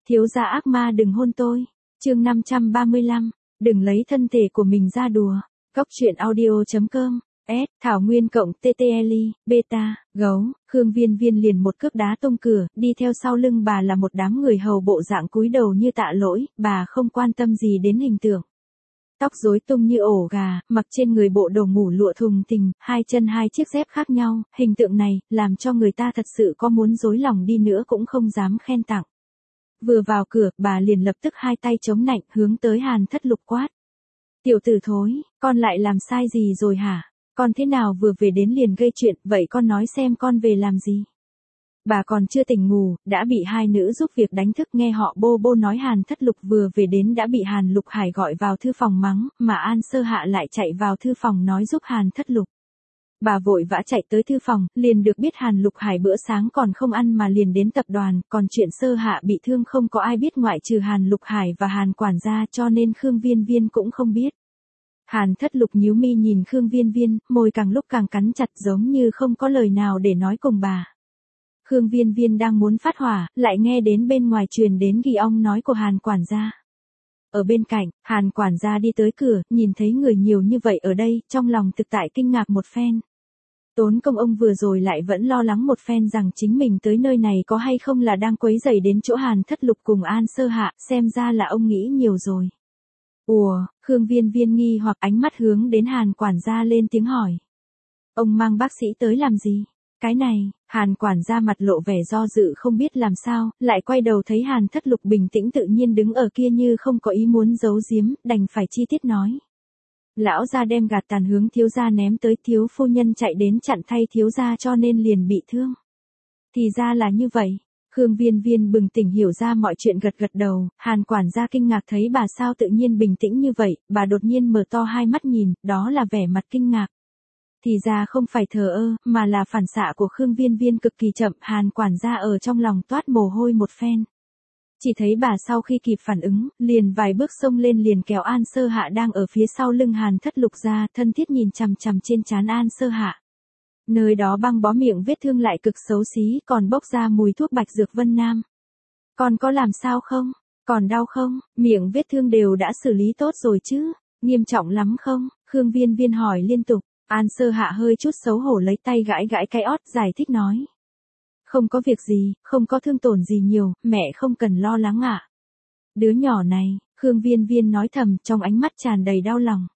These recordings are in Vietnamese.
Thiếu gia ác ma đừng hôn tôi. Chương 535, đừng lấy thân thể của mình ra đùa. Góc truyện audio.com. S. Thảo Nguyên cộng TTL, beta, gấu, Khương Viên Viên liền một cước đá tung cửa, đi theo sau lưng bà là một đám người hầu bộ dạng cúi đầu như tạ lỗi, bà không quan tâm gì đến hình tượng. Tóc rối tung như ổ gà, mặc trên người bộ đồ ngủ lụa thùng thình, hai chân hai chiếc dép khác nhau, hình tượng này, làm cho người ta thật sự có muốn dối lòng đi nữa cũng không dám khen tặng. Vừa vào cửa, bà liền lập tức hai tay chống nạnh hướng tới Hàn Thất Lục quát. Tiểu tử thối, con lại làm sai gì rồi hả? Con thế nào vừa về đến liền gây chuyện, vậy con nói xem con về làm gì? Bà còn chưa tỉnh ngủ, đã bị hai nữ giúp việc đánh thức, nghe họ bô bô nói Hàn Thất Lục vừa về đến đã bị Hàn Lục Hải gọi vào thư phòng mắng, mà An Sơ Hạ lại chạy vào thư phòng nói giúp Hàn Thất Lục. Bà vội vã chạy tới thư phòng, liền được biết Hàn Lục Hải bữa sáng còn không ăn mà liền đến tập đoàn, còn chuyện Sơ Hạ bị thương không có ai biết ngoại trừ Hàn Lục Hải và Hàn quản gia, cho nên Khương Viên Viên cũng không biết. Hàn Thất Lục nhíu mi nhìn Khương Viên Viên, môi càng lúc càng cắn chặt giống như không có lời nào để nói cùng bà. Khương Viên Viên đang muốn phát hỏa, lại nghe đến bên ngoài truyền đến ghi ong nói của Hàn quản gia. Ở bên cạnh, Hàn quản gia đi tới cửa, nhìn thấy người nhiều như vậy ở đây, trong lòng thực tại kinh ngạc một phen. Tốn công ông vừa rồi lại vẫn lo lắng một phen rằng chính mình tới nơi này có hay không là đang quấy rầy đến chỗ Hàn Thất Lục cùng An Sơ Hạ, xem ra là ông nghĩ nhiều rồi. Ủa, Khương Viên Viên nghi hoặc ánh mắt hướng đến Hàn quản gia lên tiếng hỏi. Ông mang bác sĩ tới làm gì? Cái này, Hàn quản gia mặt lộ vẻ do dự không biết làm sao, lại quay đầu thấy Hàn Thất Lục bình tĩnh tự nhiên đứng ở kia như không có ý muốn giấu giếm, đành phải chi tiết nói. Lão gia đem gạt tàn hướng thiếu gia ném tới, thiếu phu nhân chạy đến chặn thay thiếu gia cho nên liền bị thương. Thì ra là như vậy. Khương Viên Viên bừng tỉnh hiểu ra mọi chuyện gật gật đầu, Hàn quản gia kinh ngạc thấy bà sao tự nhiên bình tĩnh như vậy, bà đột nhiên mở to hai mắt nhìn, đó là vẻ mặt kinh ngạc. Thì ra không phải thờ ơ, mà là phản xạ của Khương Viên Viên cực kỳ chậm, Hàn quản gia ở trong lòng toát mồ hôi một phen. Chỉ thấy bà sau khi kịp phản ứng, liền vài bước xông lên liền kéo An Sơ Hạ đang ở phía sau lưng Hàn Thất Lục ra, thân thiết nhìn chằm chằm trên trán An Sơ Hạ. Nơi đó băng bó miệng vết thương lại cực xấu xí, còn bốc ra mùi thuốc bạch dược Vân Nam. Còn có làm sao không? Còn đau không? Miệng vết thương đều đã xử lý tốt rồi chứ? Nghiêm trọng lắm không? Khương Viên Viên hỏi liên tục. An Sơ Hạ hơi chút xấu hổ lấy tay gãi gãi cái ót, giải thích nói. Không có việc gì, không có thương tổn gì nhiều, mẹ không cần lo lắng ạ. Đứa nhỏ này, Khương Viên Viên nói thầm, trong ánh mắt tràn đầy đau lòng.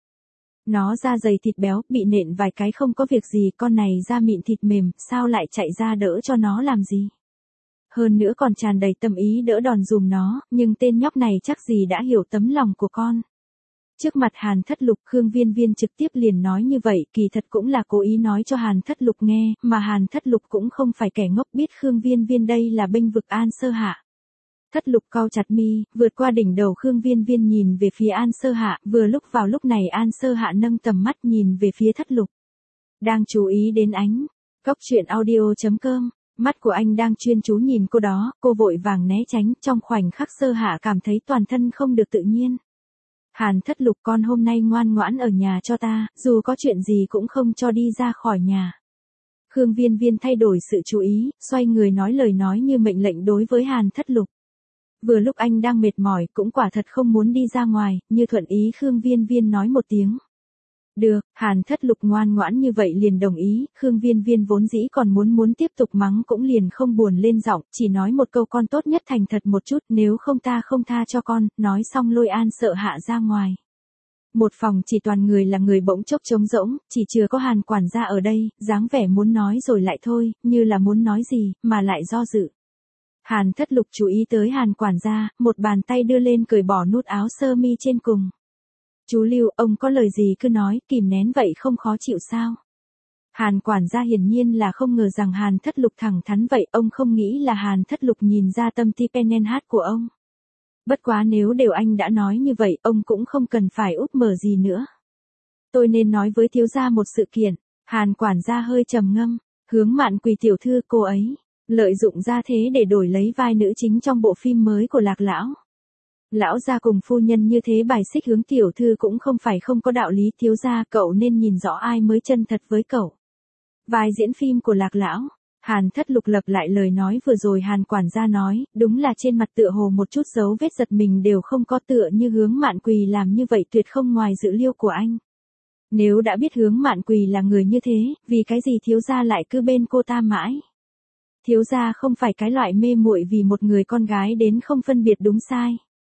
Nó da dày thịt béo, bị nện vài cái không có việc gì, con này da mịn thịt mềm, sao lại chạy ra đỡ cho nó làm gì? Hơn nữa còn tràn đầy tâm ý đỡ đòn dùm nó, nhưng tên nhóc này chắc gì đã hiểu tấm lòng của con. Trước mặt Hàn Thất Lục, Khương Viên Viên trực tiếp liền nói như vậy, kỳ thật cũng là cố ý nói cho Hàn Thất Lục nghe, mà Hàn Thất Lục cũng không phải kẻ ngốc, biết Khương Viên Viên đây là bênh vực An Sơ Hạ. Thất Lục cau chặt mi, vượt qua đỉnh đầu Khương Viên Viên nhìn về phía An Sơ Hạ, vừa lúc vào lúc này An Sơ Hạ nâng tầm mắt nhìn về phía Thất Lục. Đang chú ý đến ánh. Góc truyện audio.com. Mắt của anh đang chuyên chú nhìn cô đó, cô vội vàng né tránh, trong khoảnh khắc Sơ Hạ cảm thấy toàn thân không được tự nhiên. Hàn Thất Lục, con hôm nay ngoan ngoãn ở nhà cho ta, dù có chuyện gì cũng không cho đi ra khỏi nhà. Khương Viên Viên thay đổi sự chú ý, xoay người nói lời nói như mệnh lệnh đối với Hàn Thất Lục. Vừa lúc anh đang mệt mỏi, cũng quả thật không muốn đi ra ngoài, như thuận ý Khương Viên Viên nói một tiếng. Được, Hàn Thất Lục ngoan ngoãn như vậy liền đồng ý, Khương Viên Viên vốn dĩ còn muốn tiếp tục mắng cũng liền không buồn lên giọng, chỉ nói một câu con tốt nhất thành thật một chút, nếu không ta không tha cho con, nói xong lôi An Sợ Hạ ra ngoài. Một phòng chỉ toàn người là người bỗng chốc trống rỗng, chỉ chừa có Hàn quản gia ở đây, dáng vẻ muốn nói rồi lại thôi, như là muốn nói gì, mà lại do dự. Hàn Thất Lục chú ý tới Hàn quản gia, một bàn tay đưa lên cởi bỏ nút áo sơ mi trên cùng. Chú Lưu, ông có lời gì cứ nói, kìm nén vậy không khó chịu sao? Hàn quản gia hiển nhiên là không ngờ rằng Hàn Thất Lục thẳng thắn vậy, ông không nghĩ là Hàn Thất Lục nhìn ra tâm ti penenhat của ông. Bất quá nếu đều anh đã nói như vậy, ông cũng không cần phải úp mở gì nữa. Tôi nên nói với thiếu gia một sự kiện. Hàn quản gia hơi trầm ngâm, hướng Mạn Quỳ tiểu thư cô ấy, lợi dụng ra thế để đổi lấy vai nữ chính trong bộ phim mới của Lạc lão. Lão gia cùng phu nhân như thế bài xích hướng tiểu thư cũng không phải không có đạo lý, thiếu gia cậu nên nhìn rõ ai mới chân thật với cậu. Vai diễn phim của Lạc lão, Hàn Thất Lục lặp lại lời nói vừa rồi Hàn quản gia nói, đúng là trên mặt tựa hồ một chút dấu vết giật mình đều không có, tựa như Hướng Mạn Quỳ làm như vậy tuyệt không ngoài dự liệu của anh. Nếu đã biết Hướng Mạn Quỳ là người như thế, vì cái gì thiếu gia lại cứ bên cô ta mãi? Thiếu gia không phải cái loại mê muội vì một người con gái đến không phân biệt đúng sai.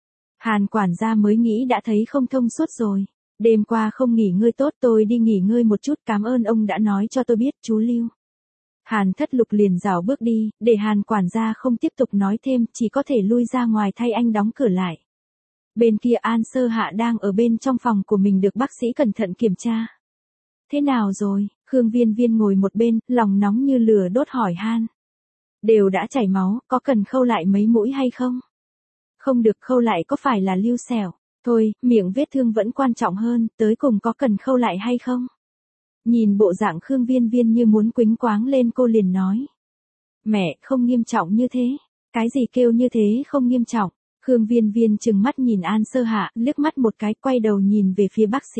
Hàn quản gia mới nghĩ đã thấy không thông suốt rồi. Đêm qua không nghỉ ngơi tốt, tôi đi nghỉ ngơi một chút, cảm ơn ông đã nói cho tôi biết, chú Lưu. Hàn Thất Lục liền rảo bước đi, để Hàn quản gia không tiếp tục nói thêm, chỉ có thể lui ra ngoài thay anh đóng cửa lại. Bên kia An Sơ Hạ đang ở bên trong phòng của mình được bác sĩ cẩn thận kiểm tra. Thế nào rồi? Khương Viên Viên ngồi một bên, lòng nóng như lửa đốt hỏi han. Đều đã chảy máu, có cần khâu lại mấy mũi hay không? Không được, khâu lại có phải là lưu sẹo? Thôi, miệng vết thương vẫn quan trọng hơn, tới cùng có cần khâu lại hay không? Nhìn bộ dạng Khương Viên Viên như muốn quýnh quáng lên, cô liền nói. Mẹ, không nghiêm trọng như thế. Cái gì kêu như thế không nghiêm trọng? Khương Viên Viên trừng mắt nhìn An Sơ Hạ, liếc mắt một cái, quay đầu nhìn về phía bác sĩ.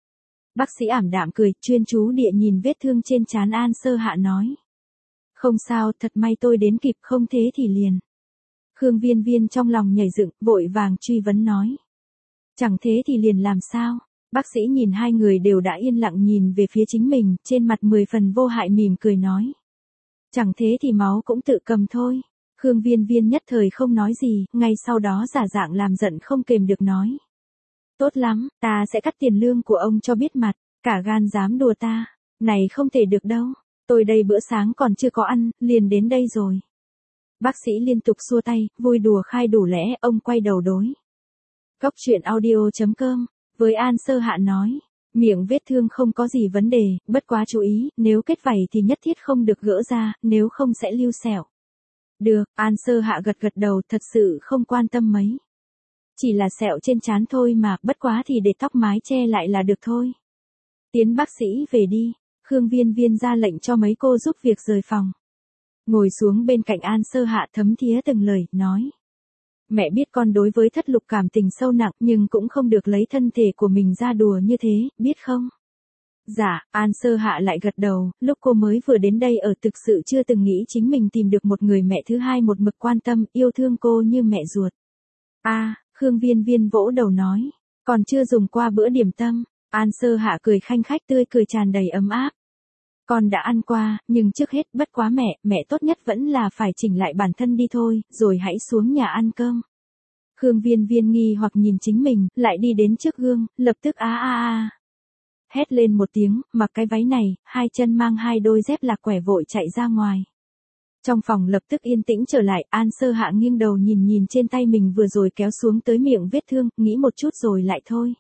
Bác sĩ ảm đạm cười, chuyên chú địa nhìn vết thương trên trán An Sơ Hạ nói. Không sao, thật may tôi đến kịp, không thế thì liền. Khương Viên Viên trong lòng nhảy dựng, vội vàng truy vấn nói. Chẳng thế thì liền làm sao? Bác sĩ nhìn hai người đều đã yên lặng nhìn về phía chính mình, trên mặt 10 phần vô hại mỉm cười nói. Chẳng thế thì máu cũng tự cầm thôi. Khương Viên Viên nhất thời không nói gì, ngay sau đó giả dạng làm giận không kềm được nói. Tốt lắm, ta sẽ cắt tiền lương của ông cho biết mặt, cả gan dám đùa ta. Này không thể được đâu, tôi đây bữa sáng còn chưa có ăn, liền đến đây rồi. Bác sĩ liên tục xua tay, vui đùa khai đủ lẽ, ông quay đầu đối. Góc truyện audio.com, với An Sơ Hạ nói, miệng vết thương không có gì vấn đề, bất quá chú ý, nếu kết vảy thì nhất thiết không được gỡ ra, nếu không sẽ lưu sẹo. Được, An Sơ Hạ gật gật đầu, thật sự không quan tâm mấy. Chỉ là sẹo trên trán thôi mà, bất quá thì để tóc mái che lại là được thôi. Tiến bác sĩ về đi, Khương Viên Viên ra lệnh cho mấy cô giúp việc rời phòng. Ngồi xuống bên cạnh An Sơ Hạ thấm thía từng lời, nói. Mẹ biết con đối với Thất Lục cảm tình sâu nặng, nhưng cũng không được lấy thân thể của mình ra đùa như thế, biết không? Dạ, An Sơ Hạ lại gật đầu, lúc cô mới vừa đến đây ở thực sự chưa từng nghĩ chính mình tìm được một người mẹ thứ hai một mực quan tâm, yêu thương cô như mẹ ruột. Khương Viên Viên vỗ đầu nói, còn chưa dùng qua bữa điểm tâm. An Sơ Hạ cười khanh khách, tươi cười tràn đầy ấm áp. Con đã ăn qua, nhưng trước hết bất quá mẹ tốt nhất vẫn là phải chỉnh lại bản thân đi thôi, rồi hãy xuống nhà ăn cơm. Khương Viên Viên nghi hoặc nhìn chính mình, lại đi đến trước gương, lập tức hét lên một tiếng, mặc cái váy này, hai chân mang hai đôi dép lạc quẻ vội chạy ra ngoài. Trong phòng lập tức yên tĩnh trở lại, An Sơ Hạ nghiêng đầu nhìn trên tay mình vừa rồi kéo xuống tới miệng vết thương, nghĩ một chút rồi lại thôi.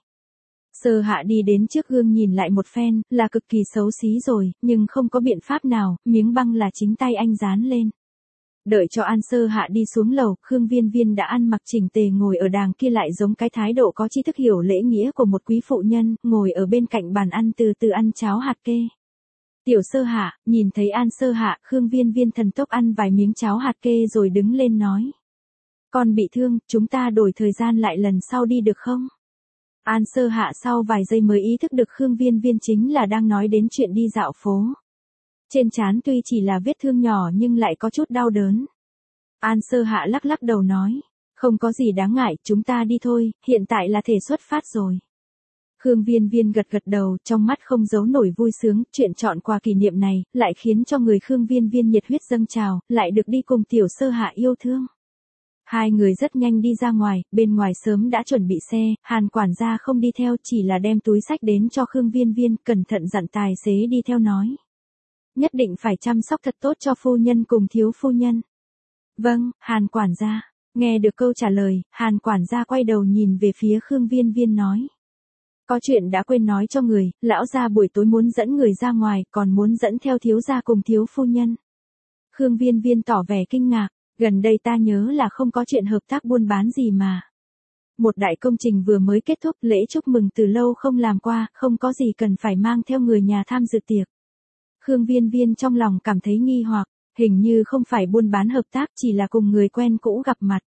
Sơ Hạ đi đến trước gương nhìn lại một phen, là cực kỳ xấu xí rồi, nhưng không có biện pháp nào, miếng băng là chính tay anh dán lên. Đợi cho An Sơ Hạ đi xuống lầu, Khương Viên Viên đã ăn mặc chỉnh tề ngồi ở đàng kia, lại giống cái thái độ có tri thức hiểu lễ nghĩa của một quý phụ nhân, ngồi ở bên cạnh bàn ăn từ từ ăn cháo hạt kê. Tiểu Sơ Hạ, nhìn thấy An Sơ Hạ, Khương Viên Viên thần tốc ăn vài miếng cháo hạt kê rồi đứng lên nói. Con bị thương, chúng ta đổi thời gian lại lần sau đi được không? An Sơ Hạ sau vài giây mới ý thức được Khương Viên Viên chính là đang nói đến chuyện đi dạo phố. Trên trán tuy chỉ là vết thương nhỏ nhưng lại có chút đau đớn. An Sơ Hạ lắc lắc đầu nói, không có gì đáng ngại, chúng ta đi thôi, hiện tại là thể xuất phát rồi. Khương Viên Viên gật gật đầu, trong mắt không giấu nổi vui sướng, chuyện chọn quà kỷ niệm này, lại khiến cho người Khương Viên Viên nhiệt huyết dâng trào, lại được đi cùng Tiểu Sơ Hạ yêu thương. Hai người rất nhanh đi ra ngoài, bên ngoài sớm đã chuẩn bị xe, Hàn quản gia không đi theo, chỉ là đem túi xách đến cho Khương Viên Viên, cẩn thận dặn tài xế đi theo nói. Nhất định phải chăm sóc thật tốt cho phu nhân cùng thiếu phu nhân. Vâng, Hàn quản gia. Nghe được câu trả lời, Hàn quản gia quay đầu nhìn về phía Khương Viên Viên nói. Có chuyện đã quên nói cho người, lão gia buổi tối muốn dẫn người ra ngoài, còn muốn dẫn theo thiếu gia cùng thiếu phu nhân. Khương Viên Viên tỏ vẻ kinh ngạc, gần đây ta nhớ là không có chuyện hợp tác buôn bán gì mà. Một đại công trình vừa mới kết thúc, lễ chúc mừng từ lâu không làm qua, không có gì cần phải mang theo người nhà tham dự tiệc. Khương Viên Viên trong lòng cảm thấy nghi hoặc, hình như không phải buôn bán hợp tác, chỉ là cùng người quen cũ gặp mặt.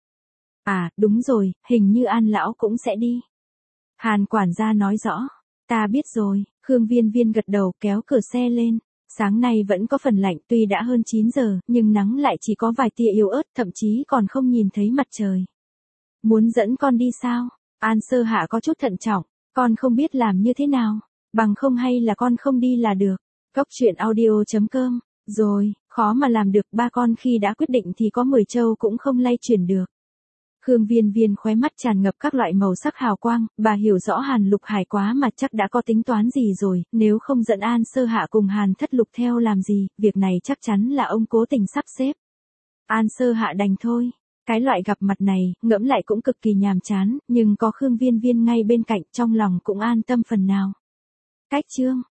Đúng rồi, hình như An lão cũng sẽ đi. Hàn quản gia nói rõ, ta biết rồi, Khương Viên Viên gật đầu kéo cửa xe lên. Sáng nay vẫn có phần lạnh, tuy đã hơn 9 giờ, nhưng nắng lại chỉ có vài tia yếu ớt, thậm chí còn không nhìn thấy mặt trời. Muốn dẫn con đi sao? An Sơ Hạ có chút thận trọng, con không biết làm như thế nào, bằng không hay là con không đi là được. Cốc truyện audio.com, rồi, khó mà làm được, ba con khi đã quyết định thì có 10 châu cũng không lay chuyển được. Khương Viên Viên khóe mắt tràn ngập các loại màu sắc hào quang, bà hiểu rõ Hàn Lục Hải quá mà chắc đã có tính toán gì rồi, nếu không dẫn An Sơ Hạ cùng Hàn Thất Lục theo làm gì, việc này chắc chắn là ông cố tình sắp xếp. An Sơ Hạ đành thôi. Cái loại gặp mặt này, ngẫm lại cũng cực kỳ nhàm chán, nhưng có Khương Viên Viên ngay bên cạnh, trong lòng cũng an tâm phần nào. Cách chương